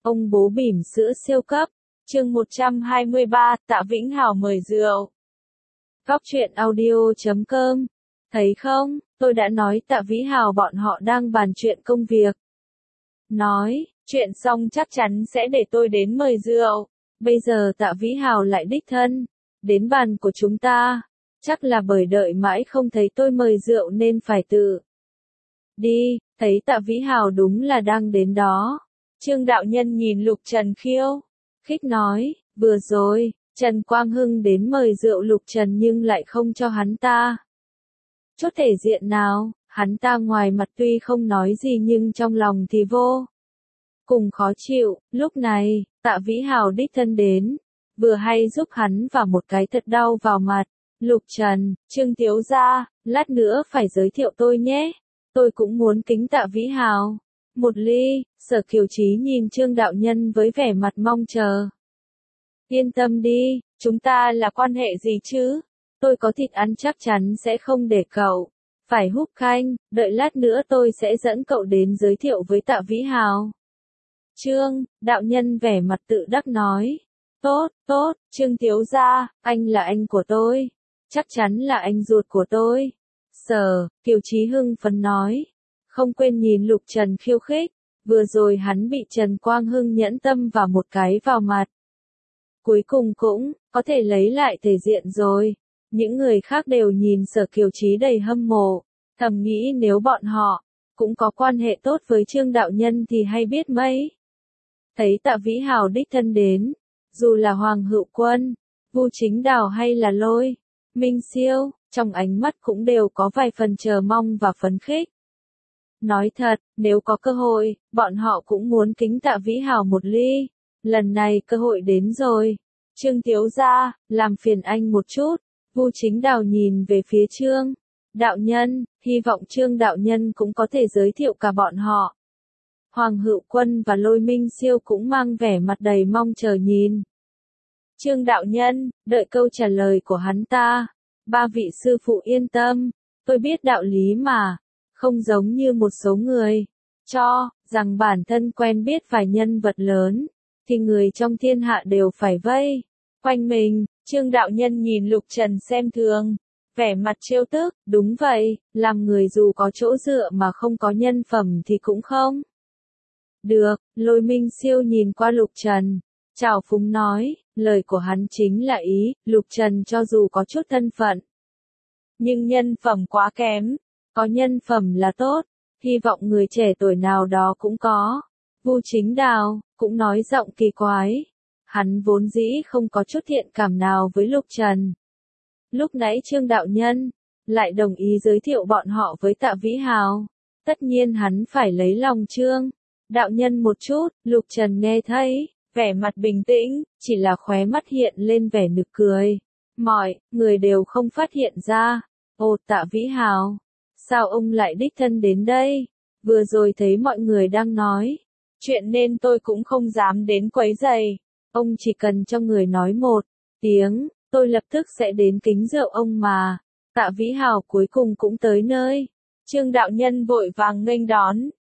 Ông bố bỉm sữa siêu cấp. Chương 123, Tạ Vĩnh Hào mời rượu. Góc truyện audio.com. Thấy không, tôi đã nói Tạ Vĩ Hào bọn họ đang bàn chuyện công việc. Nói, chuyện xong chắc chắn sẽ để tôi đến mời rượu. Bây giờ Tạ Vĩ Hào lại đích thân đến bàn của chúng ta. Chắc là bởi đợi mãi không thấy tôi mời rượu nên phải tự đi. Thấy Tạ Vĩ Hào đúng là đang đến đó. Trương đạo nhân nhìn Lục Trần khiêu khích nói, vừa rồi, Trần Quang Hưng đến mời rượu Lục Trần nhưng lại không cho hắn ta chút thể diện nào. Hắn ta ngoài mặt tuy không nói gì nhưng trong lòng thì vô cùng khó chịu. Lúc này, Tạ Vĩ Hào đích thân đến, vừa hay giúp hắn vào một cái thật đau vào mặt. Lục Trần, Trương thiếu gia, lát nữa phải giới thiệu tôi nhé. Tôi cũng muốn kính Tạ Vĩ Hào một ly. Sở Kiều Chí nhìn Trương đạo nhân với vẻ mặt mong chờ. Yên tâm đi, chúng ta là quan hệ gì chứ? Tôi có thịt ăn chắc chắn sẽ không để cậu phải húp canh, đợi lát nữa tôi sẽ dẫn cậu đến giới thiệu với Tạ Vĩ Hào. Trương, đạo nhân vẻ mặt tự đắc nói. Tốt, tốt, Trương thiếu gia, anh là anh của tôi. Chắc chắn là anh ruột của tôi. Sở Kiều Chí hưng phấn nói. Không quên nhìn Lục Trần khiêu khích. Vừa rồi hắn bị Trần Quang Hưng nhẫn tâm vào một cái vào mặt. Cuối cùng cũng có thể lấy lại thể diện rồi. Những người khác đều nhìn Sở Kiều Chí đầy hâm mộ, thầm nghĩ nếu bọn họ cũng có quan hệ tốt với Trương đạo nhân thì hay biết mấy. Thấy Tạ Vĩ Hào đích thân đến, dù là Hoàng Hữu Quân, Vu Chính Đào hay là Lôi Minh Siêu, trong ánh mắt cũng đều có vài phần chờ mong và phấn khích. Nói thật, nếu có cơ hội, bọn họ cũng muốn kính Tạ Vĩ Hào một ly. Lần này cơ hội đến rồi. Trương thiếu gia, làm phiền anh một chút. Vu Chính Đào nhìn về phía Trương đạo nhân, hy vọng Trương đạo nhân cũng có thể giới thiệu cả bọn họ. Hoàng Hữu Quân và Lôi Minh Siêu cũng mang vẻ mặt đầy mong chờ nhìn Trương đạo nhân, đợi câu trả lời của hắn ta. Ba vị sư phụ yên tâm, tôi biết đạo lý mà, không giống như một số người cho rằng bản thân quen biết vài nhân vật lớn, thì người trong thiên hạ đều phải vây quanh mình. Trương đạo nhân nhìn Lục Trần xem thường, vẻ mặt trêu tức. Đúng vậy, làm người dù có chỗ dựa mà không có nhân phẩm thì cũng không được. Lôi Minh Siêu nhìn qua Lục Trần, trào phúng nói, lời của hắn chính là ý, Lục Trần cho dù có chút thân phận, nhưng nhân phẩm quá kém. Có nhân phẩm là tốt, hy vọng người trẻ tuổi nào đó cũng có. Vu Chính Đào cũng nói giọng kỳ quái. Hắn vốn dĩ không có chút thiện cảm nào với Lục Trần. Lúc nãy Trương đạo nhân lại đồng ý giới thiệu bọn họ với Tạ Vĩ Hào. Tất nhiên hắn phải lấy lòng Trương đạo nhân một chút. Lục Trần nghe thấy, vẻ mặt bình tĩnh, chỉ là khóe mắt hiện lên vẻ nực cười. Mọi người đều không phát hiện ra. Ồ, Tạ Vĩ Hào, sao ông lại đích thân đến đây? Vừa rồi thấy mọi người đang nói chuyện nên tôi cũng không dám đến quấy rầy. Ông chỉ cần cho người nói một tiếng, tôi lập tức sẽ đến kính rượu ông mà. Tạ Vĩ Hào cuối cùng cũng tới nơi. Trương đạo nhân vội vàng nghênh đón,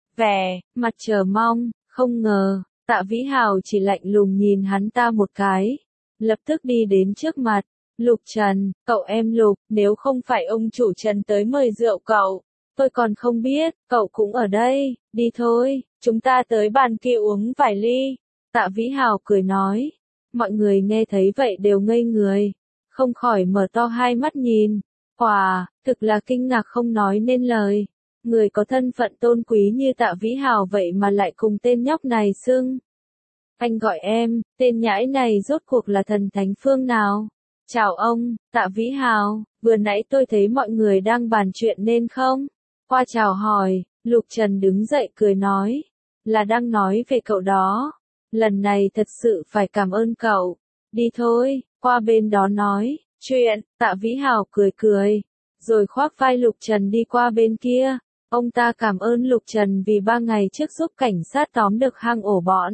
vẻ mặt chờ mong. Không ngờ, Tạ Vĩ Hào chỉ lạnh lùng nhìn hắn ta một cái, lập tức đi đến trước mặt. Lục Trần, cậu em Lục, nếu không phải ông chủ Trần tới mời rượu cậu, tôi còn không biết, cậu cũng ở đây. Đi thôi, chúng ta tới bàn kia uống vài ly. Tạ Vĩ Hào cười nói. Mọi người nghe thấy vậy đều ngây người, không khỏi mở to hai mắt nhìn. Quả, thực là kinh ngạc không nói nên lời. Người có thân phận tôn quý như Tạ Vĩ Hào vậy mà lại cùng tên nhóc này xưng anh gọi em. Tên nhãi này rốt cuộc là thần thánh phương nào? Chào ông, Tạ Vĩ Hào, vừa nãy tôi thấy mọi người đang bàn chuyện nên không qua chào hỏi. Lục Trần đứng dậy cười nói, là đang nói về cậu đó. Lần này thật sự phải cảm ơn cậu. Đi thôi, qua bên đó nói chuyện. Tạ Vĩ Hào cười cười, rồi khoác vai Lục Trần đi qua bên kia. Ông ta cảm ơn Lục Trần vì 3 ngày trước giúp cảnh sát tóm được hang ổ bọn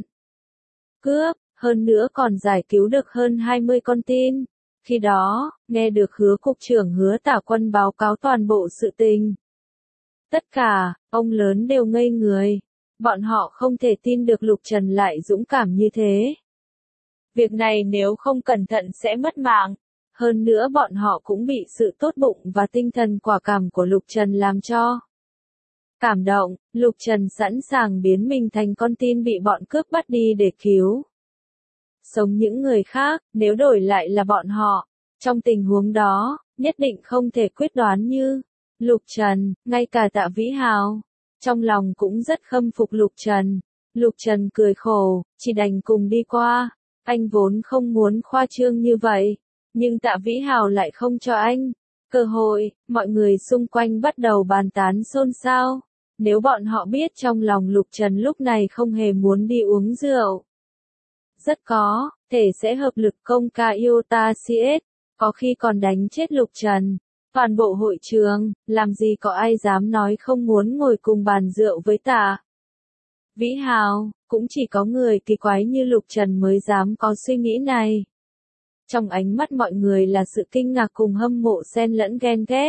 cướp, hơn nữa còn giải cứu được hơn 20 con tin. Khi đó, nghe được Hứa cục trưởng Hứa Tả Quân báo cáo toàn bộ sự tình, tất cả ông lớn đều ngây người. Bọn họ không thể tin được Lục Trần lại dũng cảm như thế. Việc này nếu không cẩn thận sẽ mất mạng. Hơn nữa bọn họ cũng bị sự tốt bụng và tinh thần quả cảm của Lục Trần làm cho cảm động. Lục Trần sẵn sàng biến mình thành con tin bị bọn cướp bắt đi để cứu sống những người khác, nếu đổi lại là bọn họ. Trong tình huống đó, nhất định không thể quyết đoán như Lục Trần, ngay cả Tạ Vĩ Hào. Trong lòng cũng rất khâm phục Lục Trần. Lục Trần cười khổ, chỉ đành cùng đi qua. Anh vốn không muốn khoa trương như vậy, nhưng Tạ Vĩ Hào lại không cho anh cơ hội. Mọi người xung quanh bắt đầu bàn tán xôn xao. Nếu bọn họ biết trong lòng Lục Trần lúc này không hề muốn đi uống rượu, rất có thể sẽ hợp lực công ca Iota CS, có khi còn đánh chết Lục Trần. Toàn bộ hội trường, làm gì có ai dám nói không muốn ngồi cùng bàn rượu với Tạ Vĩ Hào, cũng chỉ có người kỳ quái như Lục Trần mới dám có suy nghĩ này. Trong ánh mắt mọi người là sự kinh ngạc cùng hâm mộ xen lẫn ghen ghét.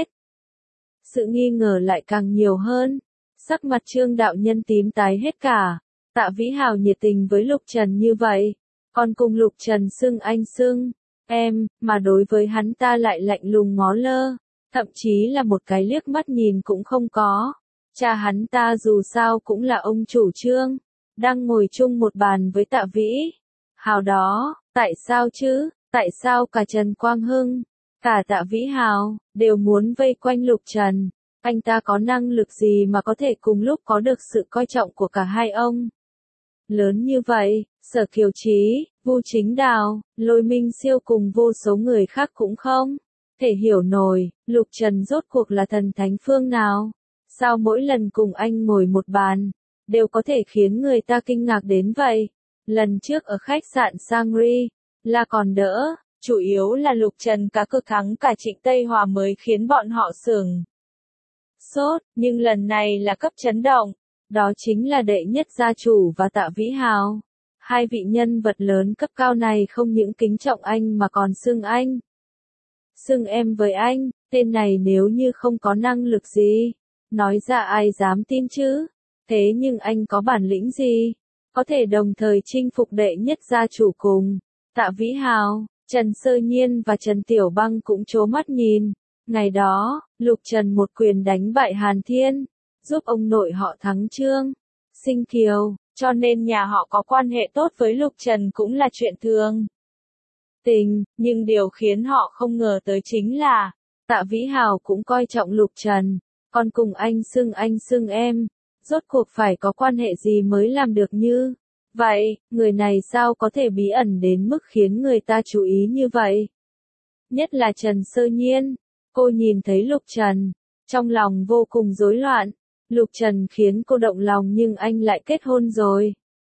Sự nghi ngờ lại càng nhiều hơn. Sắc mặt Trương đạo nhân tím tái hết cả. Tạ Vĩ Hào nhiệt tình với Lục Trần như vậy, còn cùng Lục Trần xưng anh xưng em, mà đối với hắn ta lại lạnh lùng ngó lơ, thậm chí là một cái liếc mắt nhìn cũng không có. Cha hắn ta dù sao cũng là ông chủ Trương, đang ngồi chung một bàn với Tạ Vĩ Hào đó. Tại sao chứ? Tại sao cả Trần Quang Hưng, cả Tạ Vĩ Hào đều muốn vây quanh Lục Trần? Anh ta có năng lực gì mà có thể cùng lúc có được sự coi trọng của cả hai ông lớn như vậy? Sở Kiều Trí, Vu Chính Đào, Lôi Minh Siêu cùng vô số người khác cũng không thể hiểu nổi, Lục Trần rốt cuộc là thần thánh phương nào? Sao mỗi lần cùng anh ngồi một bàn, đều có thể khiến người ta kinh ngạc đến vậy? Lần trước ở khách sạn Sangri, là còn đỡ, chủ yếu là Lục Trần cá cược thắng cả Trịnh Tây Hòa mới khiến bọn họ sửng sốt, nhưng lần này là cấp chấn động. Đó chính là đệ nhất gia chủ và Tạ Vĩ Hào. Hai vị nhân vật lớn cấp cao này không những kính trọng anh mà còn xưng anh, xưng em với anh. Tên này nếu như không có năng lực gì, nói ra ai dám tin chứ? Thế nhưng anh có bản lĩnh gì? Có thể đồng thời chinh phục đệ nhất gia chủ cùng Tạ Vĩ Hào. Trần Sơ Nhiên và Trần Tiểu Băng cũng trố mắt nhìn. Ngày đó, Lục Trần một quyền đánh bại Hàn Thiên, giúp ông nội họ thắng Trương Sinh Kiều, cho nên nhà họ có quan hệ tốt với Lục Trần cũng là chuyện thường tình, nhưng điều khiến họ không ngờ tới chính là, Tạ Vĩ Hào cũng coi trọng Lục Trần, còn cùng anh xưng em. Rốt cuộc phải có quan hệ gì mới làm được như vậy? Người này sao có thể bí ẩn đến mức khiến người ta chú ý như vậy? Nhất là Trần Sơ Nhiên, cô nhìn thấy Lục Trần, trong lòng vô cùng rối loạn. Lục Trần khiến cô động lòng nhưng anh lại kết hôn rồi.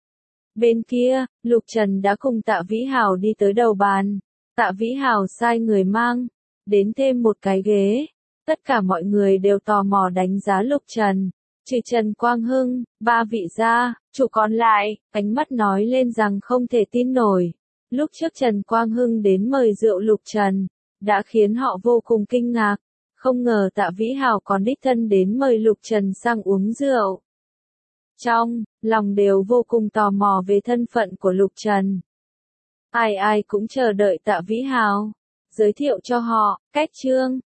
Bên kia, Lục Trần đã cùng Tạ Vĩ Hào đi tới đầu bàn. Tạ Vĩ Hào sai người mang đến thêm một cái ghế. Tất cả mọi người đều tò mò đánh giá Lục Trần, trừ Trần Quang Hưng, ba vị gia chủ còn lại, ánh mắt nói lên rằng không thể tin nổi. Lúc trước Trần Quang Hưng đến mời rượu Lục Trần, đã khiến họ vô cùng kinh ngạc. Không ngờ Tạ Vĩ Hào còn đích thân đến mời Lục Trần sang uống rượu. Trong lòng đều vô cùng tò mò về thân phận của Lục Trần. Ai ai cũng chờ đợi Tạ Vĩ Hào giới thiệu cho họ cách Trương